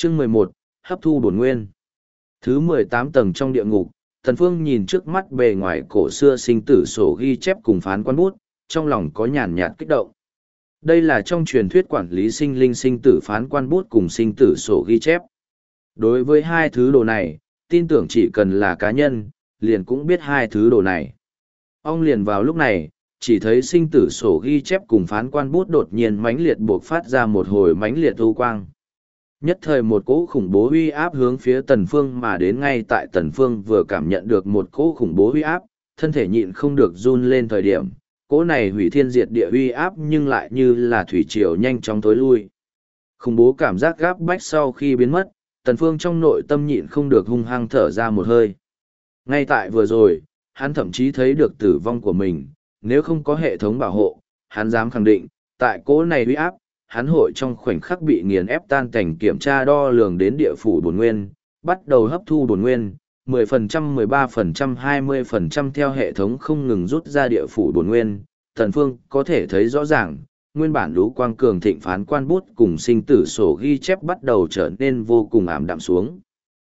Chương 11, hấp thu bổn nguyên. Thứ 18 tầng trong địa ngục, Tần Phương nhìn trước mắt bề ngoài cổ xưa sinh tử sổ ghi chép cùng phán quan bút, trong lòng có nhàn nhạt kích động. Đây là trong truyền thuyết quản lý sinh linh sinh tử phán quan bút cùng sinh tử sổ ghi chép. Đối với hai thứ đồ này, tin tưởng chỉ cần là cá nhân, liền cũng biết hai thứ đồ này. Ông liền vào lúc này, chỉ thấy sinh tử sổ ghi chép cùng phán quan bút đột nhiên mãnh liệt buộc phát ra một hồi mãnh liệt u quang. Nhất thời một cỗ khủng bố uy áp hướng phía Tần Phương mà đến, ngay tại Tần Phương vừa cảm nhận được một cỗ khủng bố uy áp, thân thể nhịn không được run lên thời điểm, cỗ này hủy thiên diệt địa uy áp nhưng lại như là thủy triều nhanh chóng tối lui. Khủng bố cảm giác gáp bách sau khi biến mất, Tần Phương trong nội tâm nhịn không được hung hăng thở ra một hơi. Ngay tại vừa rồi, hắn thậm chí thấy được tử vong của mình, nếu không có hệ thống bảo hộ, hắn dám khẳng định, tại cỗ này uy áp, hắn hội trong khoảnh khắc bị nghiền ép tan cảnh. Kiểm tra đo lường đến địa phủ bổn nguyên, bắt đầu hấp thu bổn nguyên, 10%, 13%, 20% theo hệ thống không ngừng rút ra địa phủ bổn nguyên. Tần Phương có thể thấy rõ ràng, nguyên bản lũ quang cường thịnh phán quan bút cùng sinh tử sổ ghi chép bắt đầu trở nên vô cùng ảm đạm xuống.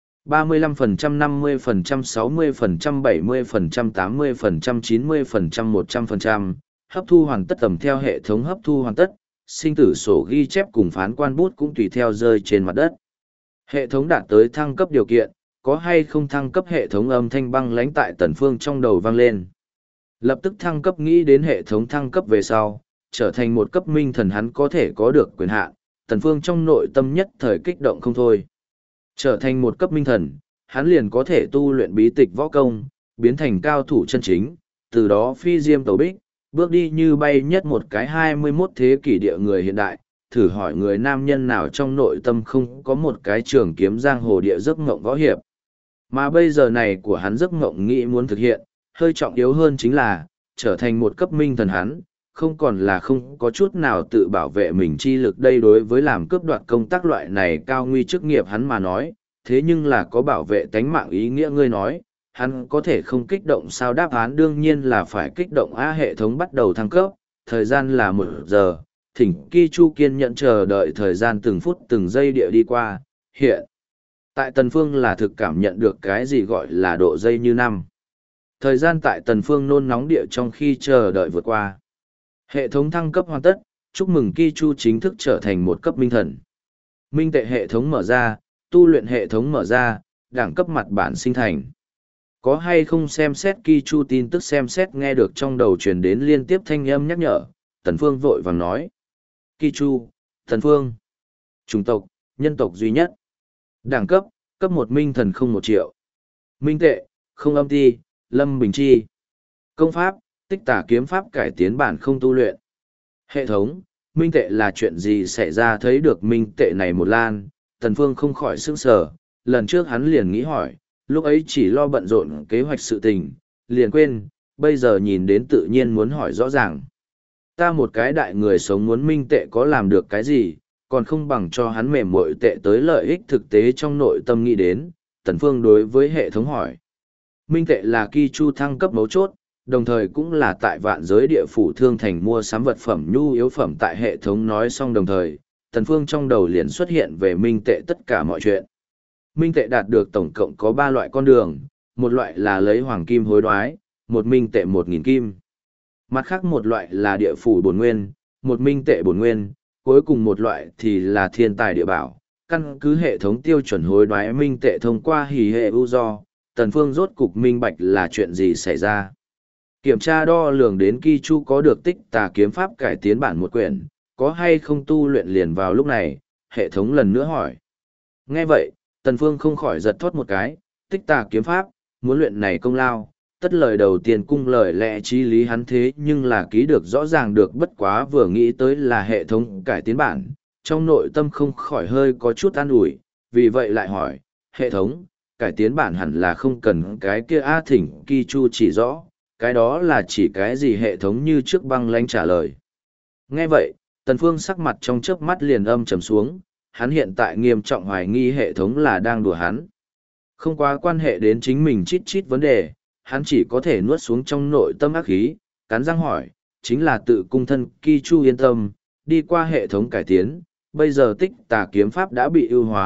35%, 50%, 60%, 70%, 80%, 90%, 100%, hấp thu hoàn tất. Tầm theo hệ thống hấp thu hoàn tất, sinh tử sổ ghi chép cùng phán quan bút cũng tùy theo rơi trên mặt đất. Hệ thống đạt tới thăng cấp điều kiện, có hay không thăng cấp? Hệ thống âm thanh băng lãnh tại Tần Phương trong đầu vang lên. Lập tức thăng cấp. Nghĩ đến hệ thống thăng cấp về sau, trở thành một cấp minh thần hắn có thể có được quyền hạn, Tần Phương trong nội tâm nhất thời kích động không thôi. Trở thành một cấp minh thần, hắn liền có thể tu luyện bí tịch võ công, biến thành cao thủ chân chính, từ đó phi diêm tẩu bích, bước đi như bay nhất một cái 21 thế kỷ địa người hiện đại. Thử hỏi người nam nhân nào trong nội tâm không có một cái trường kiếm giang hồ địa giấc mộng võ hiệp. Mà bây giờ này của hắn giấc mộng nghĩ muốn thực hiện, hơi trọng yếu hơn chính là, trở thành một cấp minh thần hắn, không còn là không có chút nào tự bảo vệ mình chi lực. Đây đối với làm cướp đoạt công tác loại này cao nguy chức nghiệp hắn mà nói, thế nhưng là có bảo vệ tánh mạng ý nghĩa. Ngươi nói, hắn có thể không kích động sao? Đáp án đương nhiên là phải kích động. Hệ thống bắt đầu thăng cấp, thời gian là 1 giờ, thỉnh Ki Chu kiên nhẫn chờ đợi. Thời gian từng phút từng giây địa đi qua, hiện tại Tần Phương là thực cảm nhận được cái gì gọi là độ giây như năm. Thời gian tại Tần Phương nôn nóng địa trong khi chờ đợi vượt qua. Hệ thống thăng cấp hoàn tất, chúc mừng Ki Chu chính thức trở thành một cấp minh thần. Minh tệ hệ thống mở ra, tu luyện hệ thống mở ra, đẳng cấp mặt bản sinh thành. Có hay không xem xét? Ki Chu tin tức xem xét. Nghe được trong đầu truyền đến liên tiếp thanh âm nhắc nhở, Tần Phương vội vàng nói. Ki Chu, Tần Phương. Chủng tộc, nhân tộc duy nhất. Đẳng cấp, cấp 1 minh thần không 1 triệu. Minh tệ, không âm ti, lâm bình chi. Công pháp, tích tả kiếm pháp cải tiến bản không tu luyện. Hệ thống, minh tệ là chuyện gì xảy ra? Thấy được minh tệ này một lan, Tần Phương không khỏi sững sờ. Lần trước hắn liền nghĩ hỏi, lúc ấy chỉ lo bận rộn kế hoạch sự tình, liền quên, bây giờ nhìn đến tự nhiên muốn hỏi rõ ràng. Ta một cái đại người sống muốn minh tệ có làm được cái gì, còn không bằng cho hắn mềm muội tệ tới lợi ích thực tế. Trong nội tâm nghĩ đến, Tần Phương đối với hệ thống hỏi. Minh tệ là Ki Chu thăng cấp mấu chốt, đồng thời cũng là tại vạn giới địa phủ thương thành mua sắm vật phẩm nhu yếu phẩm. Tại hệ thống nói xong đồng thời, Tần Phương trong đầu liền xuất hiện về minh tệ tất cả mọi chuyện. Minh tệ đạt được tổng cộng có 3 loại con đường, một loại là lấy hoàng kim hối đoái, một minh tệ 1.000 kim. Mặt khác một loại là địa phủ bổn nguyên, một minh tệ bổn nguyên, cuối cùng một loại thì là thiên tài địa bảo. Căn cứ hệ thống tiêu chuẩn hối đoái minh tệ thông qua hỉ hệ ưu do, Tần Phương rốt cục minh bạch là chuyện gì xảy ra. Kiểm tra đo lường đến Ki Chu có được tích tà kiếm pháp cải tiến bản 1 quyển, có hay không tu luyện? Liền vào lúc này, hệ thống lần nữa hỏi. Nghe vậy, Tần Phương không khỏi giật thót một cái, tích tà kiếm pháp, muốn luyện này công lao, tất lời đầu tiên cung lời lẽ trí lý hắn thế nhưng là ký được rõ ràng được. Bất quá vừa nghĩ tới là hệ thống cải tiến bản, trong nội tâm không khỏi hơi có chút an ủi, vì vậy lại hỏi, hệ thống, cải tiến bản hẳn là không cần cái kia thỉnh Ki Chu chỉ rõ, cái đó là chỉ cái gì? Hệ thống như trước băng lãnh trả lời. Nghe vậy, Tần Phương sắc mặt trong chớp mắt liền âm trầm xuống, hắn hiện tại nghiêm trọng hoài nghi hệ thống là đang đùa hắn. Không quá quan hệ đến chính mình chít chít vấn đề, hắn chỉ có thể nuốt xuống trong nội tâm ác khí, cắn răng hỏi, chính là tự cung thân Ki Chu yên tâm, đi qua hệ thống cải tiến, bây giờ tích tà kiếm pháp đã bị ưu hóa,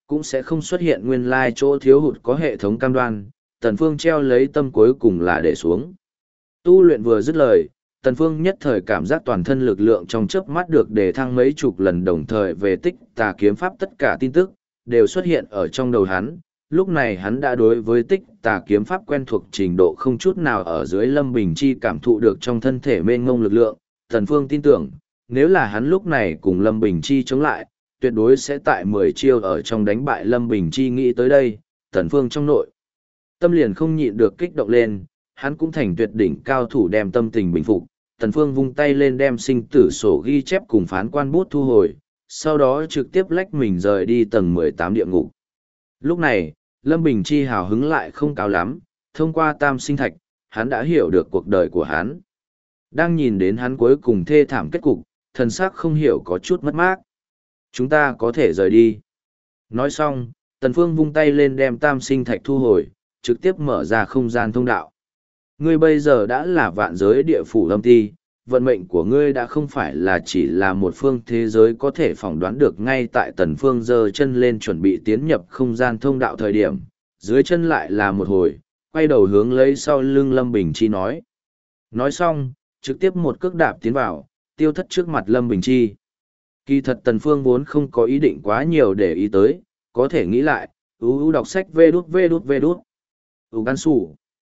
cũng sẽ không xuất hiện nguyên lai chỗ thiếu hụt có hệ thống cam đoan. Tần Phương treo lấy tâm cuối cùng là để xuống. Tu luyện vừa dứt lời, Tần Phương nhất thời cảm giác toàn thân lực lượng trong chớp mắt được đề thăng mấy chục lần, đồng thời về tích tà kiếm pháp tất cả tin tức đều xuất hiện ở trong đầu hắn. Lúc này hắn đã đối với tích tà kiếm pháp quen thuộc trình độ không chút nào ở dưới Lâm Bình Chi cảm thụ được trong thân thể mênh mông lực lượng. Tần Phương tin tưởng, nếu là hắn lúc này cùng Lâm Bình Chi chống lại, tuyệt đối sẽ tại 10 chiêu ở trong đánh bại Lâm Bình Chi. Nghĩ tới đây, Tần Phương trong nội tâm liền không nhịn được kích động lên, hắn cũng thành tuyệt đỉnh cao thủ đem tâm tình bình phục. Tần Phương vung tay lên đem sinh tử sổ ghi chép cùng phán quan bút thu hồi, sau đó trực tiếp lách mình rời đi tầng 18 địa ngục. Lúc này, Lâm Bình Chi hào hứng lại không cao lắm, thông qua tam sinh thạch, hắn đã hiểu được cuộc đời của hắn. Đang nhìn đến hắn cuối cùng thê thảm kết cục, thần sắc không hiểu có chút mất mát. Chúng ta có thể rời đi. Nói xong, Tần Phương vung tay lên đem tam sinh thạch thu hồi, trực tiếp mở ra không gian thông đạo. Ngươi bây giờ đã là vạn giới địa phủ lâm ti, vận mệnh của ngươi đã không phải là chỉ là một phương thế giới có thể phỏng đoán được. Ngay tại Tần Phương giơ chân lên chuẩn bị tiến nhập không gian thông đạo thời điểm, dưới chân lại là một hồi, quay đầu hướng lấy sau lưng Lâm Bình Chi nói. Nói xong, trực tiếp một cước đạp tiến vào, tiêu thất trước mặt Lâm Bình Chi. Kỳ thật Tần Phương vốn không có ý định quá nhiều để ý tới, có thể nghĩ lại, đọc sách vê đút. Gan sủ.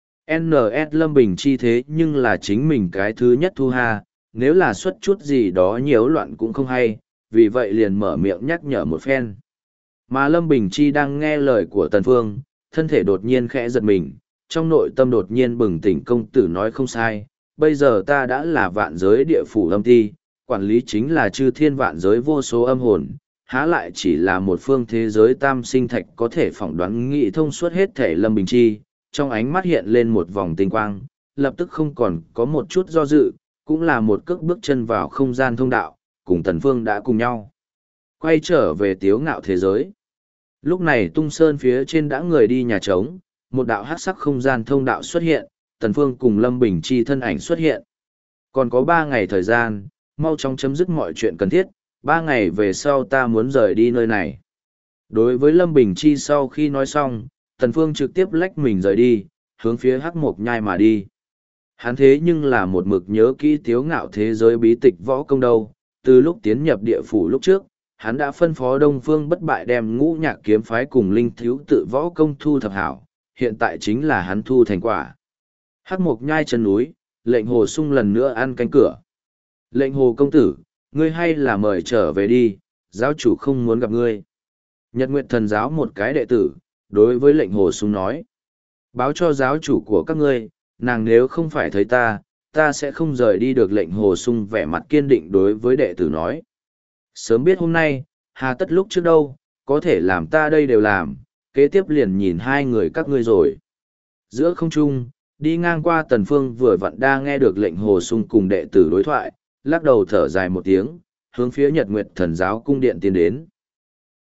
NS Lâm Bình Chi thế nhưng là chính mình cái thứ nhất thu ha, nếu là xuất chút gì đó nhiễu loạn cũng không hay, vì vậy liền mở miệng nhắc nhở một phen. Mà Lâm Bình Chi đang nghe lời của Tần Phương, thân thể đột nhiên khẽ giật mình, trong nội tâm đột nhiên bừng tỉnh. Công tử nói không sai, bây giờ ta đã là vạn giới địa phủ lâm ti, quản lý chính là chư thiên vạn giới vô số âm hồn, há lại chỉ là một phương thế giới tam sinh thạch có thể phỏng đoán nghị thông suốt hết thể. Lâm Bình Chi trong ánh mắt hiện lên một vòng tinh quang, lập tức không còn có một chút do dự, cũng là một cước bước chân vào không gian thông đạo, cùng Tần Phương đã cùng nhau quay trở về Tiếu Ngạo thế giới. Lúc này Tung Sơn phía trên đã người đi nhà trống, một đạo hắc sắc không gian thông đạo xuất hiện, Tần Phương cùng Lâm Bình Chi thân ảnh xuất hiện. Còn có 3 ngày thời gian, mau chóng chấm dứt mọi chuyện cần thiết, 3 ngày về sau ta muốn rời đi nơi này. Đối với Lâm Bình Chi sau khi nói xong, Tần Phương trực tiếp lách mình rời đi, hướng phía Hắc Mộc Nhai mà đi. Hắn thế nhưng là một mực nhớ kỹ Tiếu Ngạo thế giới bí tịch võ công đâu, từ lúc tiến nhập địa phủ lúc trước, hắn đã phân phó Đông Phương Bất Bại đem Ngũ Nhạc kiếm phái cùng Linh Thiếu tự võ công thu thập hảo, hiện tại chính là hắn thu thành quả. Hắc Mộc Nhai chân núi, Lệnh Hồ Sung lần nữa ăn canh cửa. Lệnh Hồ công tử, ngươi hay là mời trở về đi, giáo chủ không muốn gặp ngươi. Nhật Nguyệt Thần giáo một cái đệ tử, đối với Lệnh Hồ Sung nói. Báo cho giáo chủ của các ngươi, nàng nếu không phải thấy ta, ta sẽ không rời đi được. Lệnh Hồ Sung vẻ mặt kiên định đối với đệ tử nói. Sớm biết hôm nay, hà tất lúc trước đâu, có thể làm ta đây đều làm, kế tiếp liền nhìn hai người các ngươi rồi. Giữa không trung, đi ngang qua Tần Phương vừa vặn đa nghe được Lệnh Hồ Sung cùng đệ tử đối thoại, lắc đầu thở dài một tiếng, hướng phía Nhật Nguyệt Thần giáo cung điện tiến đến.